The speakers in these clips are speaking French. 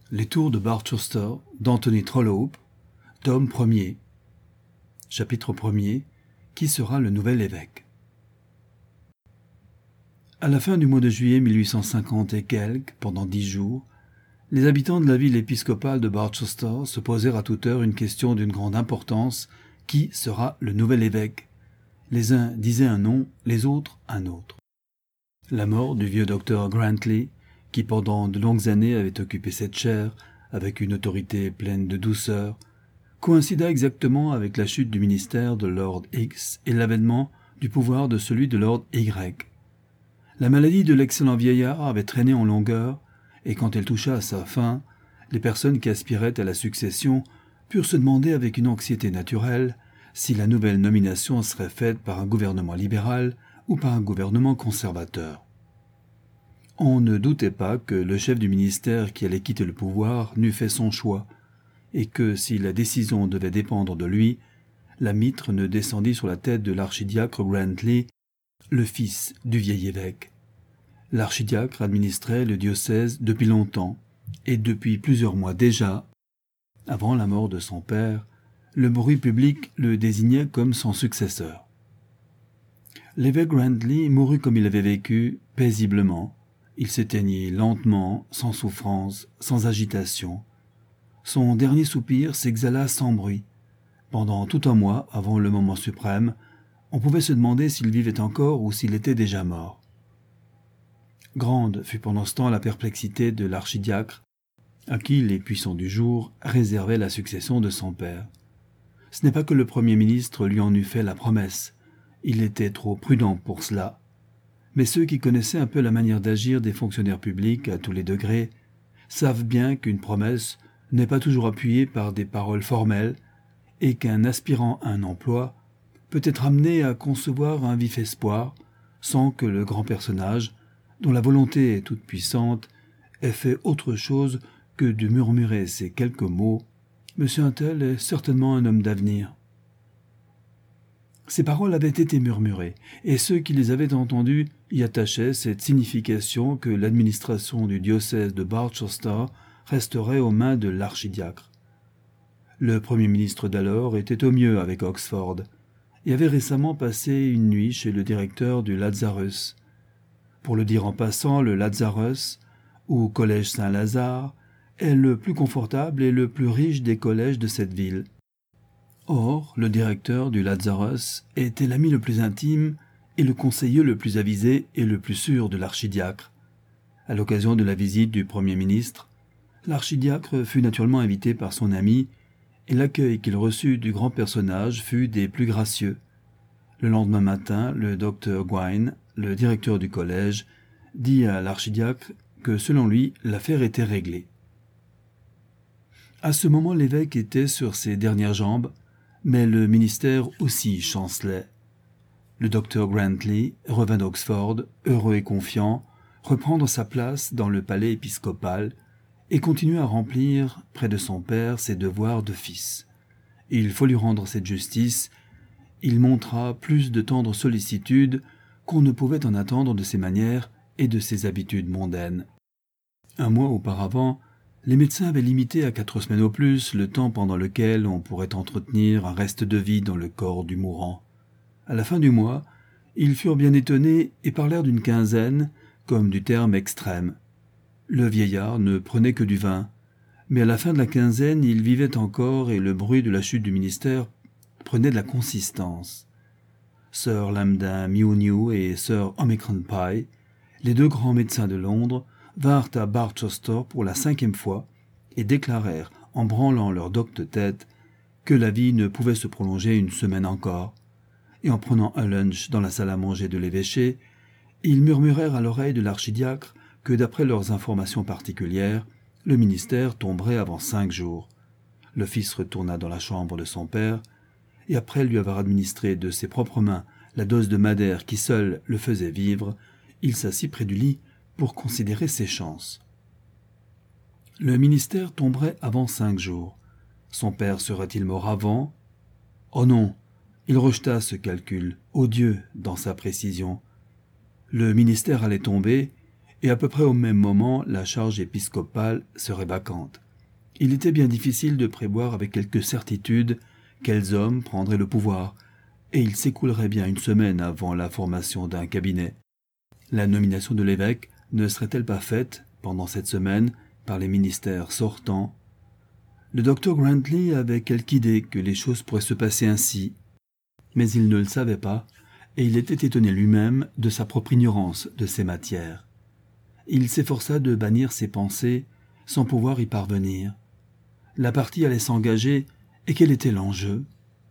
Les tours de Barchester d'Anthony Trollope, tome 1er. Chapitre 1er. Qui sera le nouvel évêque? À la fin du mois de juillet 1850 et quelques, pendant 10 jours, les habitants de la ville épiscopale de Barchester se posèrent à toute heure une question d'une grande importance: qui sera le nouvel évêque? Les uns disaient un nom, les autres un autre. La mort du vieux docteur Grantley, qui pendant de longues années avait occupé cette chaire avec une autorité pleine de douceur, coïncida exactement avec la chute du ministère de Lord X et l'avènement du pouvoir de celui de Lord Y. La maladie de l'excellent vieillard avait traîné en longueur, et quand elle toucha à sa fin, les personnes qui aspiraient à la succession purent se demander avec une anxiété naturelle si la nouvelle nomination serait faite par un gouvernement libéral ou par un gouvernement conservateur. On ne doutait pas que le chef du ministère qui allait quitter le pouvoir n'eût fait son choix, et que si la décision devait dépendre de lui, la mitre ne descendit sur la tête de l'archidiacre Grantley, le fils du vieil évêque. L'archidiacre administrait le diocèse depuis longtemps, et depuis plusieurs mois déjà, avant la mort de son père, le bruit public le désignait comme son successeur. L'évêque Grantley mourut comme il avait vécu, paisiblement. Il s'éteignit lentement, sans souffrance, sans agitation. Son dernier soupir s'exhala sans bruit. Pendant tout un mois, avant le moment suprême, on pouvait se demander s'il vivait encore ou s'il était déjà mort. Grande fut pendant ce temps la perplexité de l'archidiacre, à qui les puissants du jour réservaient la succession de son père. Ce n'est pas que le Premier ministre lui en eût fait la promesse, il était trop prudent pour cela. Mais ceux qui connaissaient un peu la manière d'agir des fonctionnaires publics à tous les degrés savent bien qu'une promesse n'est pas toujours appuyée par des paroles formelles et qu'un aspirant à un emploi peut être amené à concevoir un vif espoir sans que le grand personnage, dont la volonté est toute puissante, ait fait autre chose que de murmurer ces quelques mots: « Monsieur Untel est certainement un homme d'avenir ». Ces paroles avaient été murmurées, et ceux qui les avaient entendues y attachaient cette signification que l'administration du diocèse de Barchester resterait aux mains de l'archidiacre. Le Premier ministre d'alors était au mieux avec Oxford, et avait récemment passé une nuit chez le directeur du Lazarus. Pour le dire en passant, le Lazarus, ou Collège Saint-Lazare, est le plus confortable et le plus riche des collèges de cette ville. Or, le directeur du Lazarus était l'ami le plus intime et le conseiller le plus avisé et le plus sûr de l'archidiacre. À l'occasion de la visite du Premier ministre, l'archidiacre fut naturellement invité par son ami, et l'accueil qu'il reçut du grand personnage fut des plus gracieux. Le lendemain matin, le docteur Gwyne, le directeur du collège, dit à l'archidiacre que, selon lui, l'affaire était réglée. À ce moment, l'évêque était sur ses dernières jambes, mais le ministère aussi chancelait. Le docteur Grantley revint d'Oxford, heureux et confiant, reprendre sa place dans le palais épiscopal et continuer à remplir, près de son père, ses devoirs de fils. Il faut lui rendre cette justice. Il montra plus de tendre sollicitude qu'on ne pouvait en attendre de ses manières et de ses habitudes mondaines. Un mois auparavant, les médecins avaient limité à 4 semaines au plus le temps pendant lequel on pourrait entretenir un reste de vie dans le corps du mourant. À la fin du mois, ils furent bien étonnés et parlèrent d'une quinzaine, comme du terme extrême. Le vieillard ne prenait que du vin, mais à la fin de la quinzaine, il vivait encore et le bruit de la chute du ministère prenait de la consistance. Sir Lambda Mew et Sir Omicron Pie, les 2 grands médecins de Londres, vinrent à Barchester pour la 5e fois et déclarèrent, en branlant leur docte-tête, que la vie ne pouvait se prolonger une semaine encore. Et en prenant un lunch dans la salle à manger de l'évêché, ils murmurèrent à l'oreille de l'archidiacre que, d'après leurs informations particulières, le ministère tomberait avant 5 jours. Le fils retourna dans la chambre de son père, et après lui avoir administré de ses propres mains la dose de madère qui seule le faisait vivre, il s'assit près du lit pour considérer ses chances. Le ministère tomberait avant 5 jours. Son père serait-il mort avant? Oh non! Il rejeta ce calcul, odieux dans sa précision. Le ministère allait tomber, et à peu près au même moment, la charge épiscopale serait vacante. Il était bien difficile de prévoir avec quelque certitude quels hommes prendraient le pouvoir, et il s'écoulerait bien une semaine avant la formation d'un cabinet. La nomination de l'évêque ne serait-elle pas faite, pendant cette semaine, par les ministères sortants? Le docteur Grantley avait quelque idée que les choses pourraient se passer ainsi, mais il ne le savait pas, et il était étonné lui-même de sa propre ignorance de ces matières. Il s'efforça de bannir ses pensées sans pouvoir y parvenir. La partie allait s'engager, et quel était l'enjeu?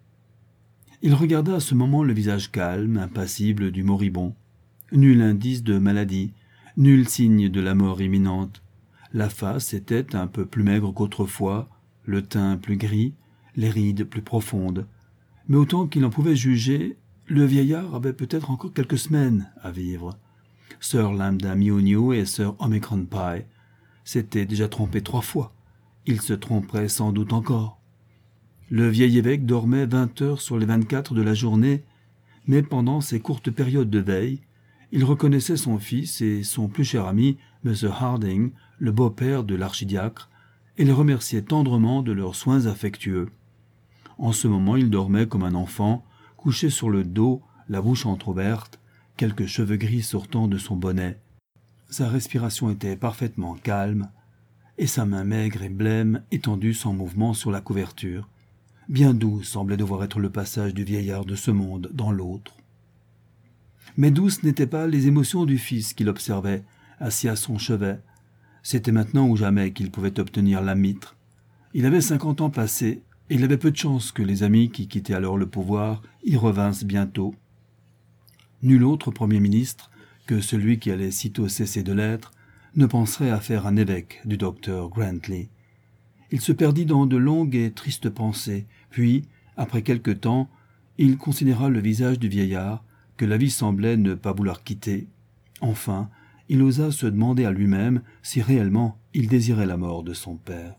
Il regarda à ce moment le visage calme, impassible du moribond. Nul indice de maladie, nul signe de la mort imminente. La face était un peu plus maigre qu'autrefois, le teint plus gris, les rides plus profondes. Mais autant qu'il en pouvait juger, le vieillard avait peut-être encore quelques semaines à vivre. Sir Lambda Mionio et Sir Omicron Pie s'étaient déjà trompés 3 fois. Ils se tromperaient sans doute encore. Le vieil évêque dormait 20 heures sur les 24 de la journée, mais pendant ces courtes périodes de veille, il reconnaissait son fils et son plus cher ami, M. Harding, le beau-père de l'archidiacre, et les remerciait tendrement de leurs soins affectueux. En ce moment, il dormait comme un enfant, couché sur le dos, la bouche entr'ouverte, quelques cheveux gris sortant de son bonnet. Sa respiration était parfaitement calme, et sa main maigre et blême étendue sans mouvement sur la couverture. Bien doux semblait devoir être le passage du vieillard de ce monde dans l'autre. Mais douces n'étaient pas les émotions du fils qu'il observait, assis à son chevet. C'était maintenant ou jamais qu'il pouvait obtenir la mitre. Il avait 50 ans passés, et il avait peu de chance que les amis qui quittaient alors le pouvoir y revinssent bientôt. Nul autre Premier ministre que celui qui allait sitôt cesser de l'être ne penserait à faire un évêque du docteur Grantley. Il se perdit dans de longues et tristes pensées, puis, après quelque temps, il considéra le visage du vieillard, que la vie semblait ne pas vouloir quitter. Enfin, il osa se demander à lui-même si réellement il désirait la mort de son père.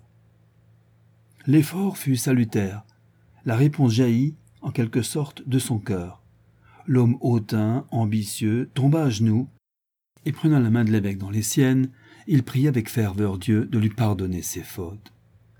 L'effort fut salutaire. La réponse jaillit, en quelque sorte, de son cœur. L'homme hautain, ambitieux, tomba à genoux, et prenant la main de l'évêque dans les siennes, il pria avec ferveur Dieu de lui pardonner ses fautes.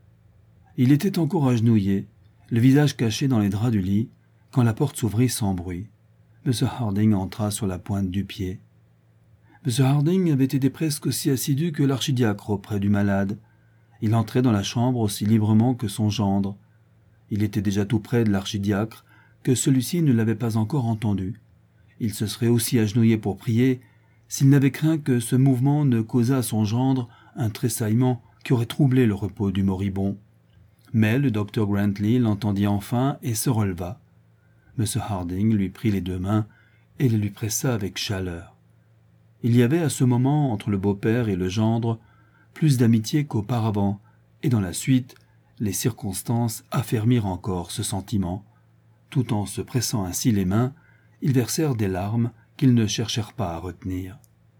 Il était encore agenouillé, le visage caché dans les draps du lit, quand la porte s'ouvrit sans bruit. M. Harding entra sur la pointe du pied. M. Harding avait été presque aussi assidu que l'archidiacre auprès du malade. Il entrait dans la chambre aussi librement que son gendre. Il était déjà tout près de l'archidiacre, que celui-ci ne l'avait pas encore entendu. Il se serait aussi agenouillé pour prier, s'il n'avait craint que ce mouvement ne causât à son gendre un tressaillement qui aurait troublé le repos du moribond. Mais le docteur Grantley l'entendit enfin et se releva. M. Harding lui prit les 2 mains et les lui pressa avec chaleur. Il y avait à ce moment, entre le beau-père et le gendre, plus d'amitié qu'auparavant, et dans la suite, les circonstances affermirent encore ce sentiment. Tout en se pressant ainsi les mains, ils versèrent des larmes qu'ils ne cherchèrent pas à retenir.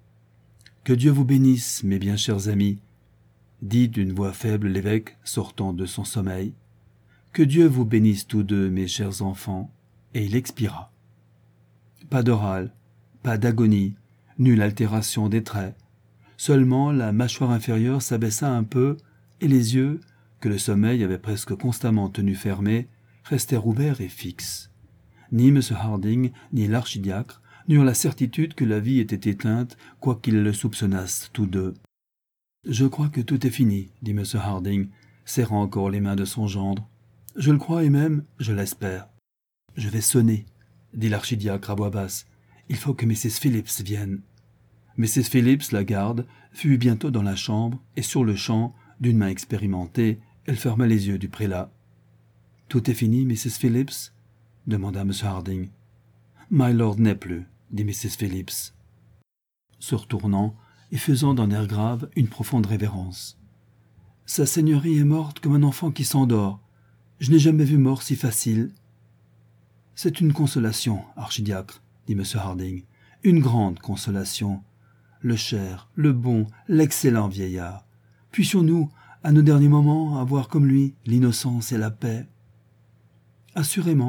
« Que Dieu vous bénisse, mes bien chers amis !» dit d'une voix faible l'évêque sortant de son sommeil. « Que Dieu vous bénisse tous deux, mes chers enfants !» Et il expira. Pas de râle, pas d'agonie, nulle altération des traits. Seulement la mâchoire inférieure s'abaissa un peu, et les yeux, que le sommeil avait presque constamment tenus fermés, restèrent ouverts et fixes. Ni M. Harding, ni l'archidiacre n'eurent la certitude que la vie était éteinte, quoiqu'ils le soupçonnassent tous deux. « Je crois que tout est fini, » dit M. Harding, serrant encore les mains de son gendre. « Je le crois et même, je l'espère. »« Je vais sonner, » dit l'archidiacre à voix basse. « Il faut que Mrs. Phillips vienne. » Mrs. Phillips, la garde, fut bientôt dans la chambre, et sur-le-champ, d'une main expérimentée, elle ferma les yeux du prélat. « Tout est fini, Mrs. Phillips ?» demanda M. Harding. « My lord n'est plus, » dit Mrs. Phillips, se retournant et faisant d'un air grave une profonde révérence. « Sa seigneurie est morte comme un enfant qui s'endort. Je n'ai jamais vu mort si facile. »« C'est une consolation, archidiacre, » dit M. Harding. « Une grande consolation. Le cher, le bon, l'excellent vieillard. Puissions-nous, à nos derniers moments, avoir comme lui l'innocence et la paix ?»« Assurément, »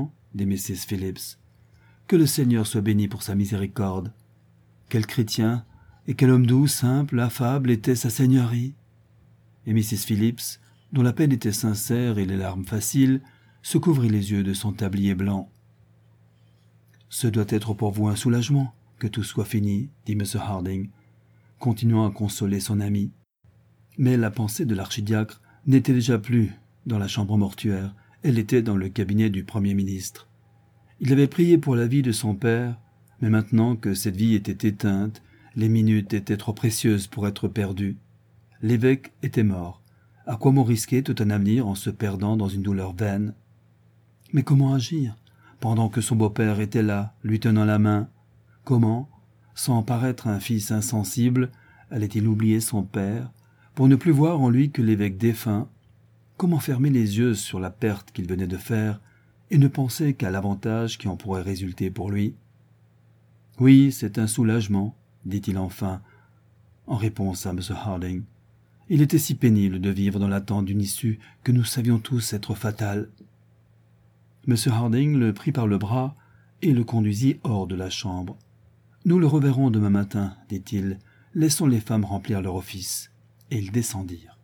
dit Mrs. Phillips. « Que le Seigneur soit béni pour sa miséricorde. Quel chrétien, Et quel homme doux, simple, affable était sa seigneurie. Et Mrs. Phillips, dont la peine était sincère et les larmes faciles, se couvrit les yeux de son tablier blanc. « Ce doit être pour vous un soulagement, que tout soit fini, dit M. Harding, continuant à consoler son ami. Mais la pensée de l'archidiacre n'était déjà plus dans la chambre mortuaire, elle était dans le cabinet du Premier ministre. Il avait prié pour la vie de son père, mais maintenant que cette vie était éteinte, les minutes étaient trop précieuses pour être perdues. L'évêque était mort. À quoi bon risquer tout un avenir en se perdant dans une douleur vaine? Mais comment agir, pendant que son beau-père était là, lui tenant la main? Comment, sans paraître un fils insensible, allait-il oublier son père, pour ne plus voir en lui que l'évêque défunt? Comment fermer les yeux sur la perte qu'il venait de faire, et ne penser qu'à l'avantage qui en pourrait résulter pour lui? « Oui, c'est un soulagement, » dit-il enfin, en réponse à M. Harding. Il était si pénible de vivre dans l'attente d'une issue que nous savions tous être fatale. M. Harding le prit par le bras et le conduisit hors de la chambre. « Nous le reverrons demain matin, dit-il. Laissons les femmes remplir leur office. » Et ils descendirent.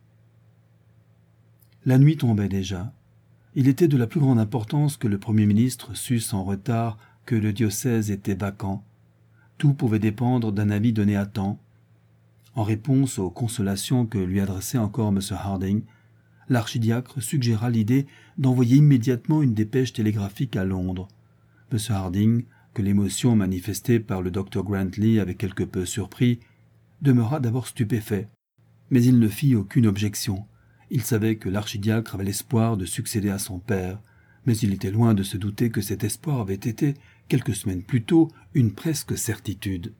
La nuit tombait déjà. Il était de la plus grande importance que le Premier ministre sût sans retard que le diocèse était vacant. Tout pouvait dépendre d'un avis donné à temps. En réponse aux consolations que lui adressait encore M. Harding, l'archidiacre suggéra l'idée d'envoyer immédiatement une dépêche télégraphique à Londres. M. Harding, que l'émotion manifestée par le docteur Grantley avait quelque peu surpris, demeura d'abord stupéfait. Mais il ne fit aucune objection. Il savait que l'archidiacre avait l'espoir de succéder à son père, mais il était loin de se douter que cet espoir avait été, quelques semaines plus tôt, une presque certitude.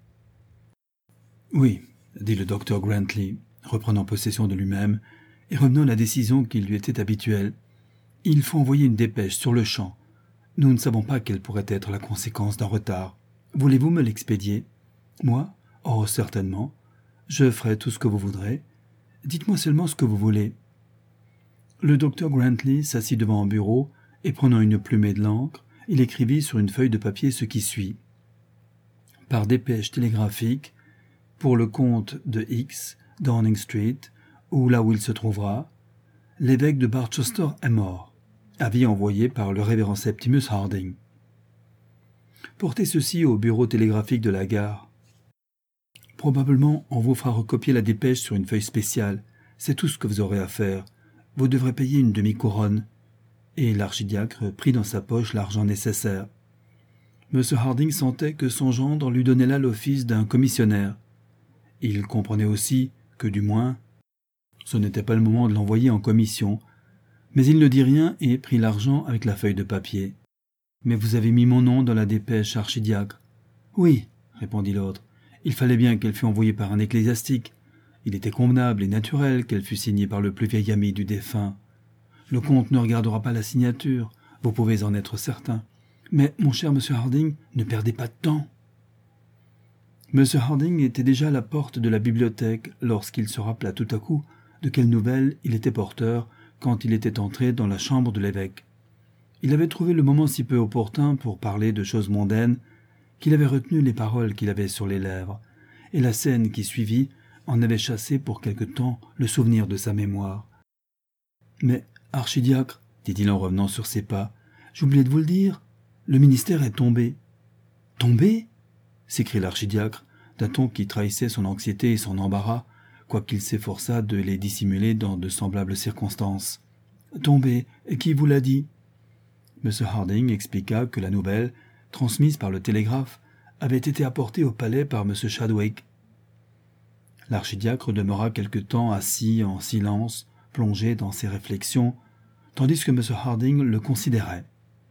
« Oui, » dit le docteur Grantley, reprenant possession de lui-même et revenant à la décision qui lui était habituelle. « Il faut envoyer une dépêche sur le champ. Nous ne savons pas quelle pourrait être la conséquence d'un retard. Voulez-vous me l'expédier? Moi? Oh, certainement. Je ferai tout ce que vous voudrez. Dites-moi seulement ce que vous voulez. » Le docteur Grantley s'assit devant un bureau et prenant une plume et de l'encre, il écrivit sur une feuille de papier ce qui suit. Par dépêche télégraphique, pour le comte de X, Downing Street, ou là où il se trouvera, l'évêque de Barchester est mort. Avis envoyé par le révérend Septimus Harding. Portez ceci au bureau télégraphique de la gare. Probablement, on vous fera recopier la dépêche sur une feuille spéciale. C'est tout ce que vous aurez à faire. Vous devrez payer une demi-couronne. Et l'archidiacre prit dans sa poche l'argent nécessaire. M. Harding sentait que son gendre lui donnait là l'office d'un commissionnaire. Il comprenait aussi que, du moins, ce n'était pas le moment de l'envoyer en commission, mais il ne dit rien et prit l'argent avec la feuille de papier. « Mais vous avez mis mon nom dans la dépêche, archidiacre. »« Oui, » répondit l'autre. « Il fallait bien qu'elle fût envoyée par un ecclésiastique. Il était convenable et naturel qu'elle fût signée par le plus vieil ami du défunt. Le comte ne regardera pas la signature, vous pouvez en être certain. Mais, mon cher monsieur Harding, ne perdez pas de temps. » M. Harding était déjà à la porte de la bibliothèque lorsqu'il se rappela tout à coup de quelle nouvelle il était porteur quand il était entré dans la chambre de l'évêque. Il avait trouvé le moment si peu opportun pour parler de choses mondaines qu'il avait retenu les paroles qu'il avait sur les lèvres, et la scène qui suivit en avait chassé pour quelque temps le souvenir de sa mémoire. « Mais, archidiacre, dit-il en revenant sur ses pas, j'oubliais de vous le dire, le ministère est tombé. »« Tombé ?» s'écria l'archidiacre, d'un ton qui trahissait son anxiété et son embarras, quoiqu'il s'efforçât de les dissimuler dans de semblables circonstances. « Tombé, et qui vous l'a dit ?» M. Harding expliqua que la nouvelle, transmise par le télégraphe, avait été apportée au palais par M. Chadwick. L'archidiacre demeura quelque temps assis en silence, plongé dans ses réflexions, tandis que M. Harding le considérait.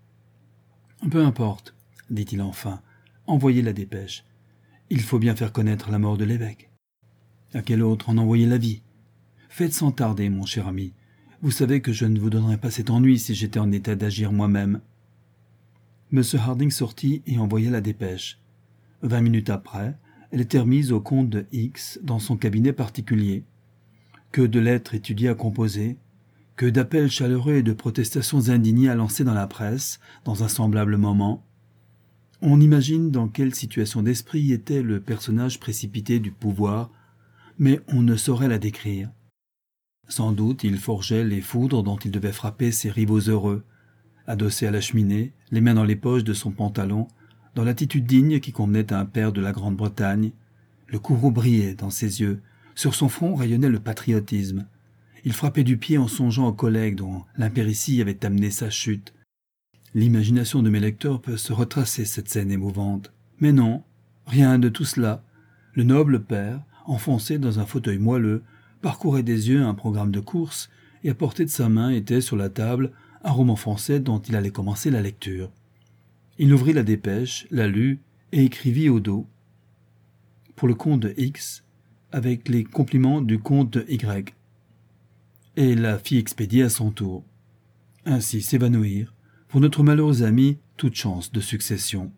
« Peu importe, dit-il enfin, envoyez la dépêche. Il faut bien faire connaître la mort de l'évêque. À quel autre en envoyer la vie? Faites sans tarder, mon cher ami. Vous savez que je ne vous donnerais pas cet ennui si j'étais en état d'agir moi-même. » M. Harding sortit et envoya la dépêche. 20 minutes après, elle était remise au comte de X dans son cabinet particulier. Que de lettres étudiées à composer, que d'appels chaleureux et de protestations indignées à lancer dans la presse, dans un semblable moment. On imagine dans quelle situation d'esprit était le personnage précipité du pouvoir, mais on ne saurait la décrire. Sans doute il forgeait les foudres dont il devait frapper ses rivaux heureux, adossé à la cheminée, les mains dans les poches de son pantalon, dans l'attitude digne qui convenait à un père de la Grande-Bretagne. Le courroux brillait dans ses yeux, sur son front rayonnait le patriotisme. Il frappait du pied en songeant aux collègues dont l'impéritie avait amené sa chute. L'imagination de mes lecteurs peut se retracer cette scène émouvante. Mais non, rien de tout cela. Le noble père, enfoncé dans un fauteuil moelleux, parcourait des yeux un programme de course et à portée de sa main était sur la table un roman français dont il allait commencer la lecture. Il ouvrit la dépêche, la lut et écrivit au dos « Pour le comte de X, avec les compliments du comte de Y » et la fit expédier à son tour. Ainsi s'évanouir, pour notre malheureux ami, toute chance de succession.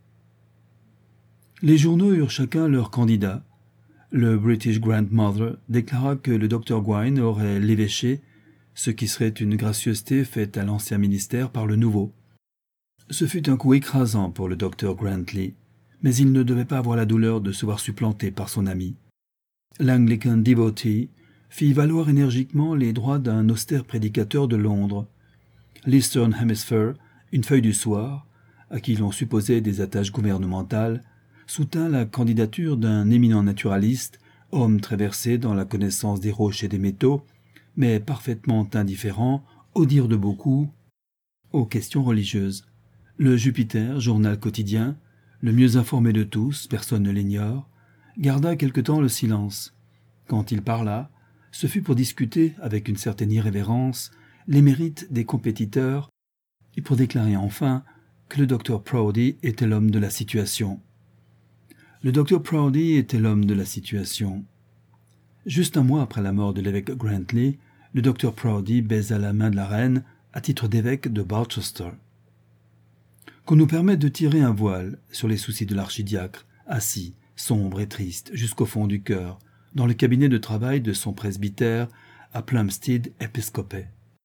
Les journaux eurent chacun leur candidat. Le British Grandmother déclara que le Dr Gouin aurait l'évêché, ce qui serait une gracieuseté faite à l'ancien ministère par le nouveau. Ce fut un coup écrasant pour le Dr Grantley, mais il ne devait pas avoir la douleur de se voir supplanté par son ami. L'Anglican Devotee fit valoir énergiquement les droits d'un austère prédicateur de Londres. L'Eastern Hemisphere, une feuille du soir, à qui l'on supposait des attaches gouvernementales, soutint la candidature d'un éminent naturaliste, homme très versé dans la connaissance des roches et des métaux, mais parfaitement indifférent, au dire de beaucoup, aux questions religieuses. Le Jupiter, journal quotidien, le mieux informé de tous, personne ne l'ignore, garda quelque temps le silence. Quand il parla, ce fut pour discuter, avec une certaine irrévérence, les mérites des compétiteurs et pour déclarer enfin que le Dr Proudie était l'homme de la situation. Le Dr Proudie était l'homme de la situation. Juste un mois après la mort de l'évêque Grantley, le Dr Proudie baisa la main de la reine à titre d'évêque de Barchester. Qu'on nous permette de tirer un voile sur les soucis de l'archidiacre, assis, sombre et triste, jusqu'au fond du cœur, dans le cabinet de travail de son presbytère à Plumstead Episcopais.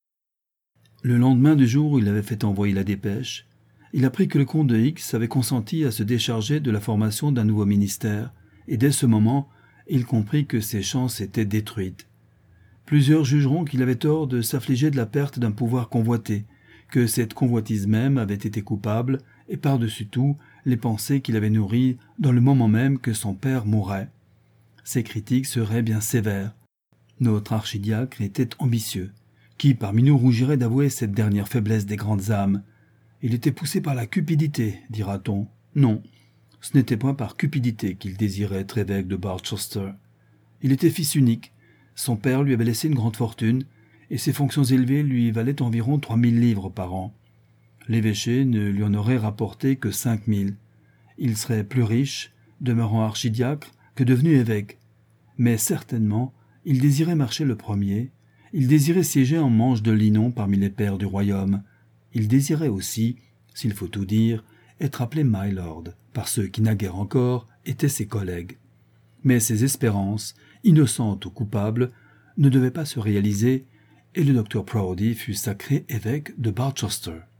Le lendemain du jour où il avait fait envoyer la dépêche, il apprit que le comte de X avait consenti à se décharger de la formation d'un nouveau ministère, et dès ce moment, il comprit que ses chances étaient détruites. Plusieurs jugeront qu'il avait tort de s'affliger de la perte d'un pouvoir convoité, que cette convoitise même avait été coupable, et par-dessus tout, les pensées qu'il avait nourries dans le moment même que son père mourait. Ces critiques seraient bien sévères. Notre archidiacre était ambitieux. Qui parmi nous rougirait d'avouer cette dernière faiblesse des grandes âmes? Il était poussé par la cupidité, dira-t-on. Non, ce n'était point par cupidité qu'il désirait être évêque de Barchester. Il était fils unique, son père lui avait laissé une grande fortune, et ses fonctions élevées lui valaient environ 3000 livres par an. L'évêché ne lui en aurait rapporté que 5000. Il serait plus riche, demeurant archidiacre, que devenu évêque. Mais certainement, il désirait marcher le premier, il désirait siéger en manche de linon parmi les pairs du royaume. Il désirait aussi, s'il faut tout dire, être appelé « My Lord » par ceux qui naguère encore étaient ses collègues. Mais ces espérances, innocentes ou coupables, ne devaient pas se réaliser, et le Dr Proudie fut sacré évêque de Barchester.